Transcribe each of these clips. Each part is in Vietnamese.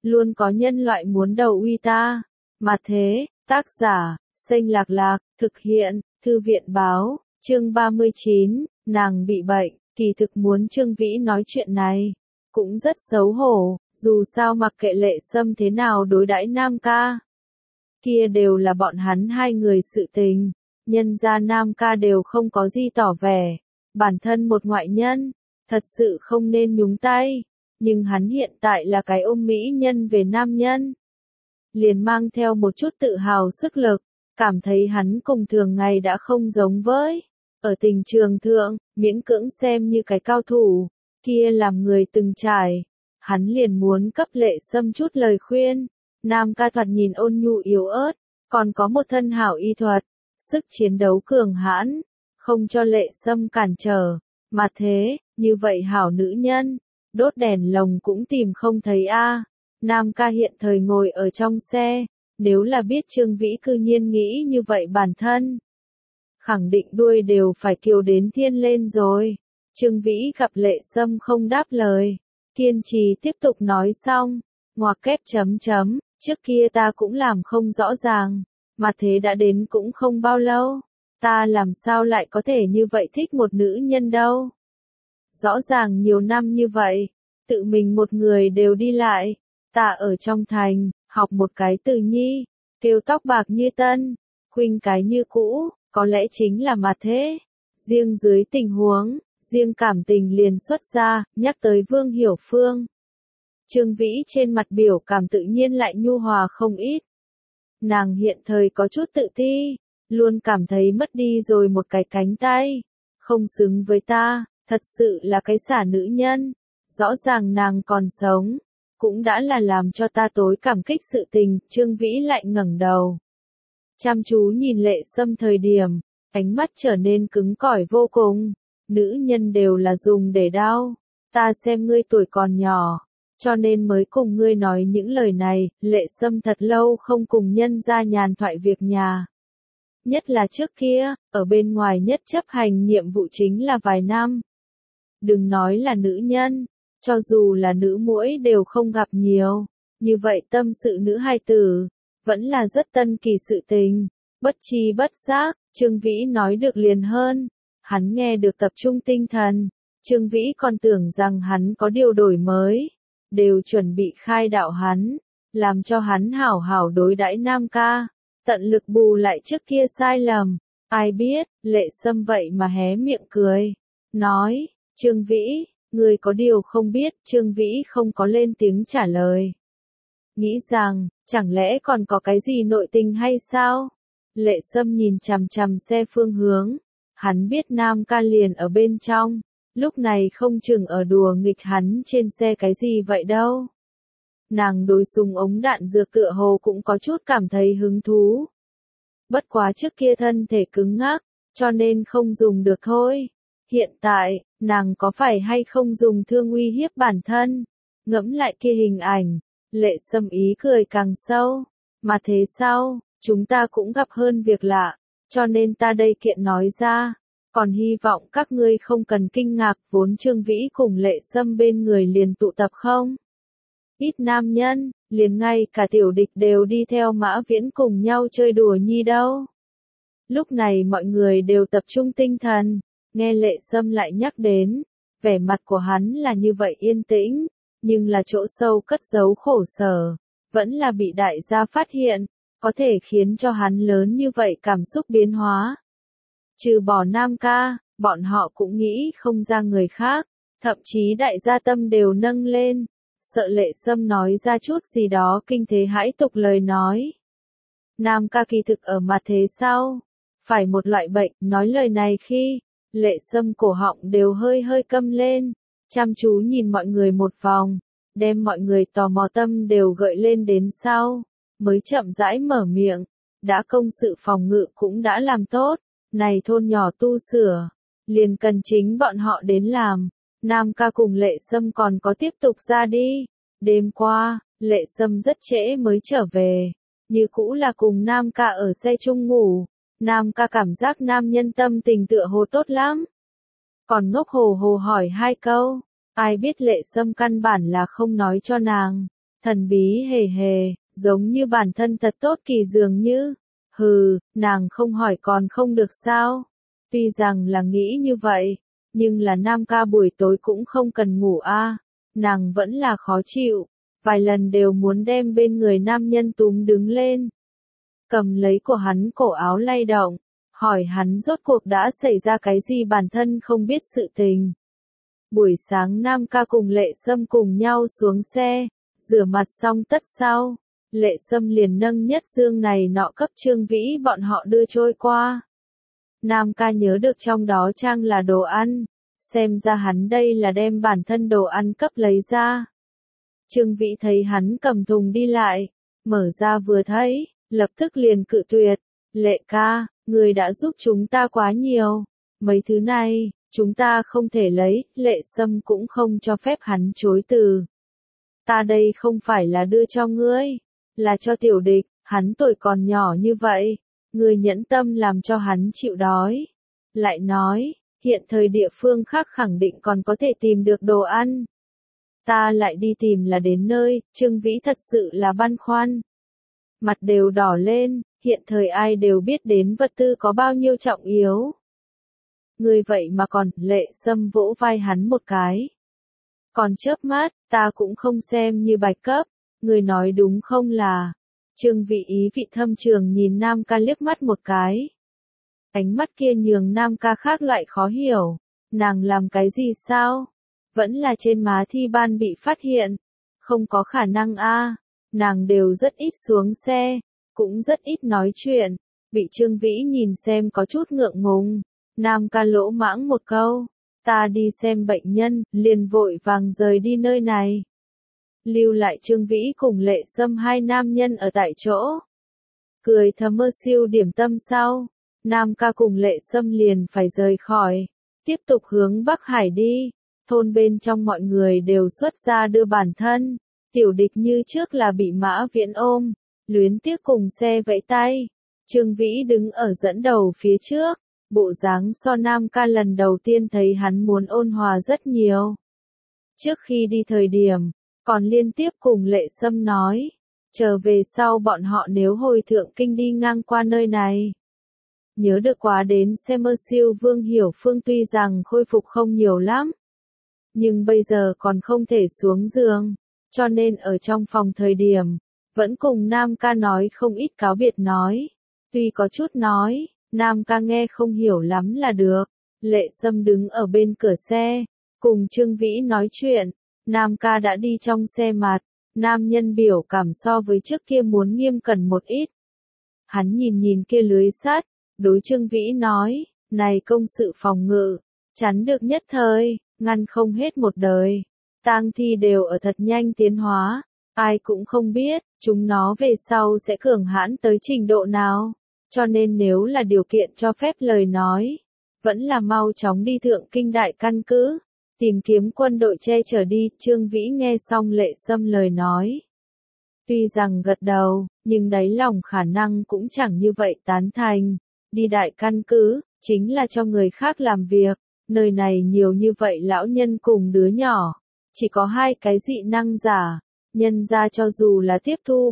luôn có nhân loại muốn đầu uy ta. Mà thế, tác giả, Xanh Lạc Lạc, thực hiện, Thư viện báo, chương 39, nàng bị bệnh, kỳ thực muốn Trương Vĩ nói chuyện này. Cũng rất xấu hổ, dù sao mặc kệ Lệ Sâm thế nào đối đãi Nam ca. Kia đều là bọn hắn hai người sự tình, nhân gia Nam ca đều không có gì tỏ vẻ. Bản thân một ngoại nhân, thật sự không nên nhúng tay, nhưng hắn hiện tại là cái ôm mỹ nhân về nam nhân. Liền mang theo một chút tự hào sức lực, cảm thấy hắn cùng thường ngày đã không giống với. Ở tình trường thượng, miễn cưỡng xem như cái cao thủ, kia làm người từng trải. Hắn liền muốn cấp Lệ Sâm chút lời khuyên. Nam ca thoạt nhìn ôn nhu yếu ớt, còn có một thân hảo y thuật, sức chiến đấu cường hãn, không cho Lệ Sâm cản trở. Mà thế, như vậy hảo nữ nhân, đốt đèn lồng cũng tìm không thấy a. Nam ca hiện thời ngồi ở trong xe, nếu là biết Trương Vĩ cư nhiên nghĩ như vậy bản thân, khẳng định đuôi đều phải kiều đến thiên lên rồi. Trương Vĩ gặp Lệ Sâm không đáp lời, kiên trì tiếp tục nói xong, ngoặc kép chấm chấm, trước kia ta cũng làm không rõ ràng, mà thế đã đến cũng không bao lâu, ta làm sao lại có thể như vậy thích một nữ nhân đâu. Rõ ràng nhiều năm như vậy, tự mình một người đều đi lại, ta ở trong thành, học một cái từ nhi, kêu tóc bạc như tân, khuynh cái như cũ, có lẽ chính là mà thế. Riêng dưới tình huống, riêng cảm tình liền xuất ra, nhắc tới Vương Hiểu Phương. Trương Vĩ trên mặt biểu cảm tự nhiên lại nhu hòa không ít. Nàng hiện thời có chút tự ti, luôn cảm thấy mất đi rồi một cái cánh tay, không xứng với ta, thật sự là cái xả nữ nhân. Rõ ràng nàng còn sống, cũng đã là làm cho ta tối cảm kích sự tình. Trương Vĩ lại ngẩng đầu, chăm chú nhìn Lệ Sâm thời điểm, ánh mắt trở nên cứng cỏi vô cùng. Nữ nhân đều là dùng để đau, ta xem ngươi tuổi còn nhỏ, cho nên mới cùng ngươi nói những lời này. Lệ Sâm thật lâu không cùng nhân ra nhàn thoại việc nhà. Nhất là trước kia, ở bên ngoài nhất chấp hành nhiệm vụ chính là vài năm. Đừng nói là nữ nhân, cho dù là nữ muỗi đều không gặp nhiều. Như vậy tâm sự nữ hài tử, vẫn là rất tân kỳ sự tình. Bất tri bất giác, Trương Vĩ nói được liền hơn. Hắn nghe được tập trung tinh thần. Trương Vĩ còn tưởng rằng hắn có điều đổi mới, đều chuẩn bị khai đạo hắn, làm cho hắn hảo hảo đối đãi Nam ca, tận lực bù lại trước kia sai lầm. Ai biết, Lệ Sâm vậy mà hé miệng cười, nói, Trương Vĩ, người có điều không biết. Trương Vĩ không có lên tiếng trả lời. Nghĩ rằng, chẳng lẽ còn có cái gì nội tình hay sao? Lệ Sâm nhìn chằm chằm xe phương hướng, hắn biết Nam ca liền ở bên trong, lúc này không chừng ở đùa nghịch hắn trên xe cái gì vậy đâu. Nàng đối súng ống đạn dược tựa hồ cũng có chút cảm thấy hứng thú. Bất quá trước kia thân thể cứng ngắc, cho nên không dùng được thôi. Hiện tại, nàng có phải hay không dùng thương uy hiếp bản thân? Ngẫm lại kia hình ảnh, Lệ Sâm ý cười càng sâu. Mà thế sao, chúng ta cũng gặp hơn việc lạ, cho nên ta đây kiện nói ra. Còn hy vọng các ngươi không cần kinh ngạc. Vốn Trương Vĩ cùng Lệ Sâm bên người liền tụ tập không ít nam nhân, liền ngay cả tiểu địch đều đi theo Mã Viễn cùng nhau chơi đùa nhi đâu. Lúc này mọi người đều tập trung tinh thần, nghe Lệ Sâm lại nhắc đến, vẻ mặt của hắn là như vậy yên tĩnh, nhưng là chỗ sâu cất giấu khổ sở, vẫn là bị đại gia phát hiện, có thể khiến cho hắn lớn như vậy cảm xúc biến hóa. Trừ bỏ Nam ca, bọn họ cũng nghĩ không ra người khác, thậm chí đại gia tâm đều nâng lên, sợ Lệ Sâm nói ra chút gì đó kinh thế hãi tục lời nói. Nam ca kỳ thực ở mặt thế sau, phải một loại bệnh. Nói lời này khi, Lệ Sâm cổ họng đều hơi hơi câm lên, chăm chú nhìn mọi người một vòng, đem mọi người tò mò tâm đều gợi lên đến sau, mới chậm rãi mở miệng. Đã công sự phòng ngự cũng đã làm tốt, này thôn nhỏ tu sửa, liền cần chính bọn họ đến làm. Nam ca cùng Lệ Sâm còn có tiếp tục ra đi. Đêm qua, Lệ Sâm rất trễ mới trở về, như cũ là cùng Nam ca ở xe chung ngủ. Nam ca cảm giác nam nhân tâm tình tựa hồ tốt lắm, còn ngốc hồ hồ hỏi hai câu. Ai biết Lệ Sâm căn bản là không nói cho nàng, Thần bí hề hề, giống như bản thân thật tốt kỳ dường như. Hừ, nàng không hỏi còn không được sao? Tuy rằng là nghĩ như vậy, nhưng là Nam ca buổi tối cũng không cần ngủ a. Nàng vẫn là khó chịu, vài lần đều muốn đem bên người nam nhân túm đứng lên. Cầm lấy của hắn cổ áo lay động, hỏi hắn rốt cuộc đã xảy ra cái gì bản thân không biết sự tình. Buổi sáng Nam ca cùng Lệ Sâm cùng nhau xuống xe, rửa mặt xong tất sau, Lệ Sâm liền nâng nhất dương này nọ cấp Trương Vĩ bọn họ đưa trôi qua. Nam ca nhớ được trong đó trang là đồ ăn, xem ra hắn đây là đem bản thân đồ ăn cấp lấy ra. Trương Vĩ thấy hắn cầm thùng đi lại, mở ra vừa thấy, lập tức liền cự tuyệt, Lệ ca, người đã giúp chúng ta quá nhiều, mấy thứ này, chúng ta không thể lấy, Lệ Sâm cũng không cho phép hắn chối từ. Ta đây không phải là đưa cho ngươi, là cho tiểu địch, hắn tuổi còn nhỏ như vậy, ngươi nhẫn tâm làm cho hắn chịu đói. Lại nói, hiện thời địa phương khác khẳng định còn có thể tìm được đồ ăn. Ta lại đi tìm là đến nơi, Trương Vĩ thật sự là băn khoăn. Mặt đều đỏ lên, hiện thời ai đều biết đến vật tư có bao nhiêu trọng yếu. Ngươi vậy mà còn, Lệ Sâm vỗ vai hắn một cái. Còn chớp mắt, ta cũng không xem như bạch cấp, ngươi nói đúng không là. Trương Vĩ ý vị thâm trường nhìn Nam ca liếc mắt một cái. Ánh mắt kia nhường Nam ca khác loại khó hiểu, nàng làm cái gì sao? Vẫn là trên má thi ban bị phát hiện. Không có khả năng a, nàng đều rất ít xuống xe, cũng rất ít nói chuyện, bị Trương Vĩ nhìn xem có chút ngượng ngùng. Nam ca lỗ mãng một câu, ta đi xem bệnh nhân, liền vội vàng rời đi nơi này. Lưu lại Trương Vĩ cùng Lệ Sâm hai nam nhân ở tại chỗ. Cười thầm mơ siêu điểm tâm sau, Nam ca cùng Lệ Sâm liền phải rời khỏi, tiếp tục hướng Bắc Hải đi. Thôn bên trong mọi người đều xuất ra đưa bản thân, tiểu địch như trước là bị Mã Viễn ôm, luyến tiếc cùng xe vẫy tay. Trương Vĩ đứng ở dẫn đầu phía trước, bộ dáng so Nam ca lần đầu tiên thấy hắn muốn ôn hòa rất nhiều. Trước khi đi thời điểm, còn liên tiếp cùng Lệ Sâm nói, trở về sau bọn họ nếu hồi thượng kinh đi ngang qua nơi này. Nhớ được quá đến xem mơ siêu Vương Hiểu Phương tuy rằng khôi phục không nhiều lắm, nhưng bây giờ còn không thể xuống giường, cho nên ở trong phòng thời điểm, vẫn cùng Nam ca nói không ít cáo biệt nói. Tuy có chút nói, Nam ca nghe không hiểu lắm là được. Lệ Sâm đứng ở bên cửa xe, cùng Trương Vĩ nói chuyện. Nam ca đã đi trong xe mặt, nam nhân biểu cảm so với trước kia muốn nghiêm cẩn một ít. Hắn nhìn nhìn kia lưới sắt, đối Trương Vĩ nói, này công sự phòng ngự, chắn được nhất thời, ngăn không hết một đời. Tang thi đều ở thật nhanh tiến hóa, ai cũng không biết, chúng nó về sau sẽ cường hãn tới trình độ nào. Cho nên nếu là điều kiện cho phép lời nói, vẫn là mau chóng đi thượng kinh đại căn cứ, tìm kiếm quân đội che chở đi. Trương Vĩ nghe xong Lệ Sâm lời nói. Tuy rằng gật đầu, nhưng đáy lòng khả năng cũng chẳng như vậy tán thành. Đi đại căn cứ, chính là cho người khác làm việc, nơi này nhiều như vậy lão nhân cùng đứa nhỏ. Chỉ có hai cái dị năng giả, nhân ra cho dù là tiếp thu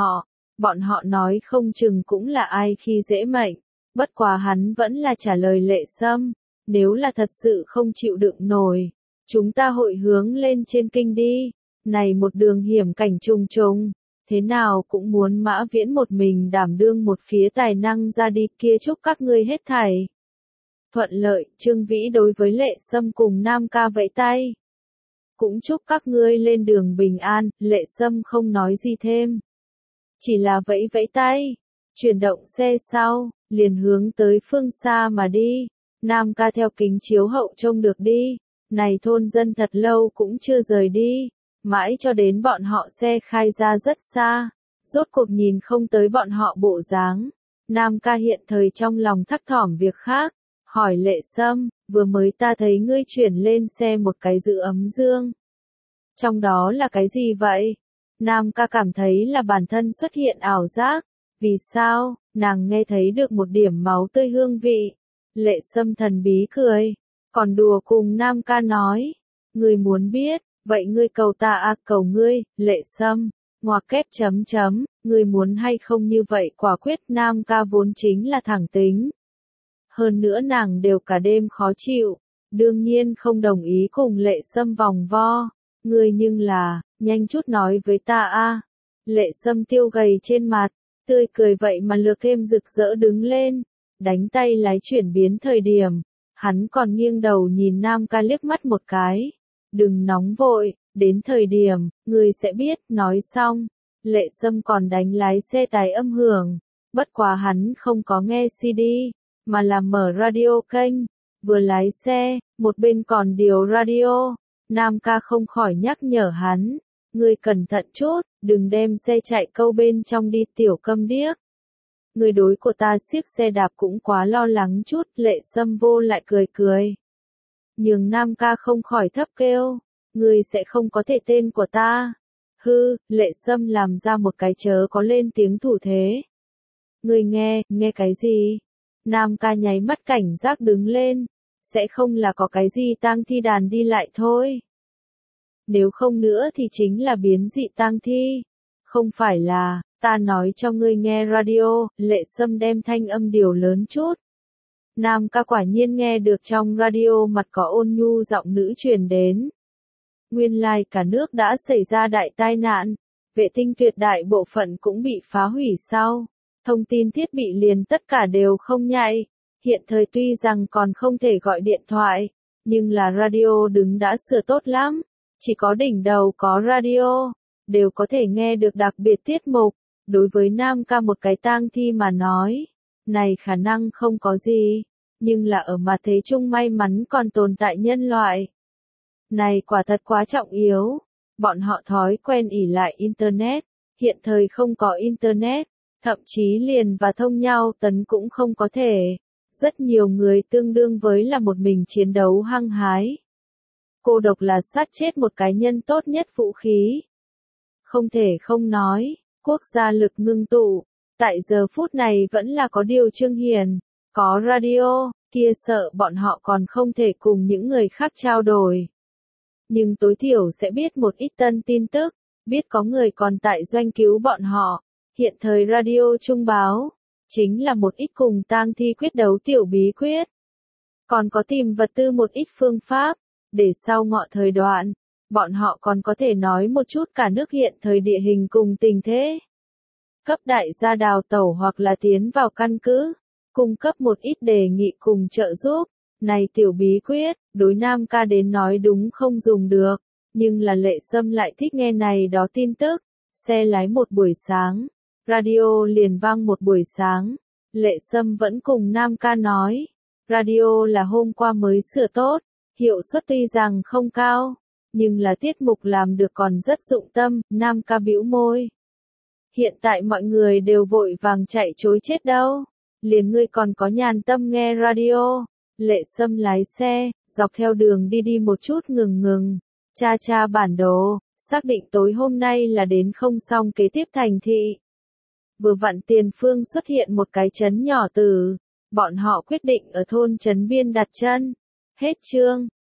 bọn họ nói không chừng cũng là ai khi dễ mệnh. Bất quá hắn vẫn là trả lời Lệ Sâm, nếu là thật sự không chịu đựng nổi, chúng ta hội hướng lên trên kinh đi. Này một đường hiểm cảnh trùng trùng, thế nào cũng muốn Mã Viễn một mình đảm đương một phía tài năng ra đi, kia chúc các ngươi hết thảy thuận lợi. Trương Vĩ đối với Lệ Sâm cùng Nam ca vẫy tay. Cũng chúc các ngươi lên đường bình an. Lệ Sâm không nói gì thêm, chỉ là vẫy vẫy tay, chuyển động xe sau, liền hướng tới phương xa mà đi. Nam ca theo kính chiếu hậu trông được đi, này thôn dân thật lâu cũng chưa rời đi, mãi cho đến bọn họ xe khai ra rất xa, rốt cuộc nhìn không tới bọn họ bộ dáng. Nam ca hiện thời trong lòng thắc thỏm việc khác, hỏi Lệ Sâm, vừa mới ta thấy ngươi chuyển lên xe một cái giữ ấm dương. Trong đó là cái gì vậy? Nam ca cảm thấy là bản thân xuất hiện ảo giác. Vì sao? Nàng nghe thấy được một điểm máu tươi hương vị. Lệ Sâm thần bí cười, còn đùa cùng Nam ca nói, ngươi muốn biết, vậy ngươi cầu ta à? Cầu ngươi. Lệ Sâm Ngoặc kép chấm chấm, người muốn hay không như vậy quả quyết. Nam ca vốn chính là thẳng tính. Hơn nữa nàng đều cả đêm khó chịu, đương nhiên không đồng ý cùng Lệ Sâm vòng vo. Ngươi nhưng là, nhanh chút nói với ta a. Lệ Sâm tiêu gầy trên mặt, tươi cười vậy mà lược thêm rực rỡ đứng lên, đánh tay lái chuyển biến thời điểm, hắn còn nghiêng đầu nhìn Nam ca liếc mắt một cái. Đừng nóng vội, đến thời điểm, ngươi sẽ biết. Nói xong, Lệ Sâm còn đánh lái xe tải âm hưởng, bất quá hắn không có nghe CD, mà là mở radio kênh, vừa lái xe, một bên còn điều radio. Nam ca không khỏi nhắc nhở hắn, ngươi cẩn thận chút, đừng đem xe chạy câu bên trong đi tiểu câm điếc. Người đối của ta siếc xe đạp cũng quá lo lắng chút. Lệ Sâm vô lại cười cười. Nhưng Nam ca không khỏi thấp kêu, ngươi sẽ không có thể tên của ta. Hư, Lệ Sâm làm ra một cái chớ có lên tiếng thủ thế. Ngươi nghe cái gì? Nam ca nháy mắt cảnh giác đứng lên, sẽ không là có cái gì tang thi đàn đi lại thôi. Nếu không nữa thì chính là biến dị tang thi. Không phải là, ta nói cho ngươi nghe radio. Lệ Sâm đem thanh âm điều lớn chút. Nam ca quả nhiên nghe được trong radio mặt có ôn nhu giọng nữ truyền đến. Nguyên lai cả nước đã xảy ra đại tai nạn, vệ tinh tuyệt đại bộ phận cũng bị phá hủy sau. Thông tin thiết bị liền tất cả đều không nhạy. Hiện thời tuy rằng còn không thể gọi điện thoại, nhưng là radio đứng đã sửa tốt lắm. Chỉ có đỉnh đầu có radio, đều có thể nghe được đặc biệt tiết mục. Đối với Nam ca một cái tang thi mà nói, này khả năng không có gì, nhưng là ở mặt thế chung may mắn còn tồn tại nhân loại. Này quả thật quá trọng yếu, bọn họ thói quen ỷ lại Internet, hiện thời không có Internet, thậm chí liền và thông nhau tấn cũng không có thể. Rất nhiều người tương đương với là một mình chiến đấu hăng hái. Cô độc là sát chết một cá nhân tốt nhất vũ khí. Không thể không nói, quốc gia lực ngưng tụ, tại giờ phút này vẫn là có điều Trương Hiền, có radio, kia sợ bọn họ còn không thể cùng những người khác trao đổi. Nhưng tối thiểu sẽ biết một ít tân tin tức, biết có người còn tại doanh cứu bọn họ. Hiện thời radio trung báo, chính là một ít cùng tang thi quyết đấu tiểu bí quyết. Còn có tìm vật tư một ít phương pháp, để sau ngọ thời đoạn, bọn họ còn có thể nói một chút cả nước hiện thời địa hình cùng tình thế. Cấp đại gia đào tẩu hoặc là tiến vào căn cứ, cung cấp một ít đề nghị cùng trợ giúp. Này tiểu bí quyết, đối Nam ca đến nói đúng không dùng được, nhưng là Lệ Sâm lại thích nghe này đó tin tức. Xe lái một buổi sáng, radio liền vang một buổi sáng. Lệ Sâm vẫn cùng Nam ca nói, radio là hôm qua mới sửa tốt, hiệu suất tuy rằng không cao, nhưng là tiết mục làm được còn rất dụng tâm. Nam ca bĩu môi. Hiện tại mọi người đều vội vàng chạy trối chết đâu, liền ngươi còn có nhàn tâm nghe radio. Lệ Sâm lái xe, dọc theo đường đi một chút ngừng, tra bản đồ, xác định tối hôm nay là đến không xong kế tiếp thành thị. Vừa vặn tiền phương xuất hiện một cái trấn nhỏ tử, bọn họ quyết định ở thôn trấn biên đặt chân. Hết chương.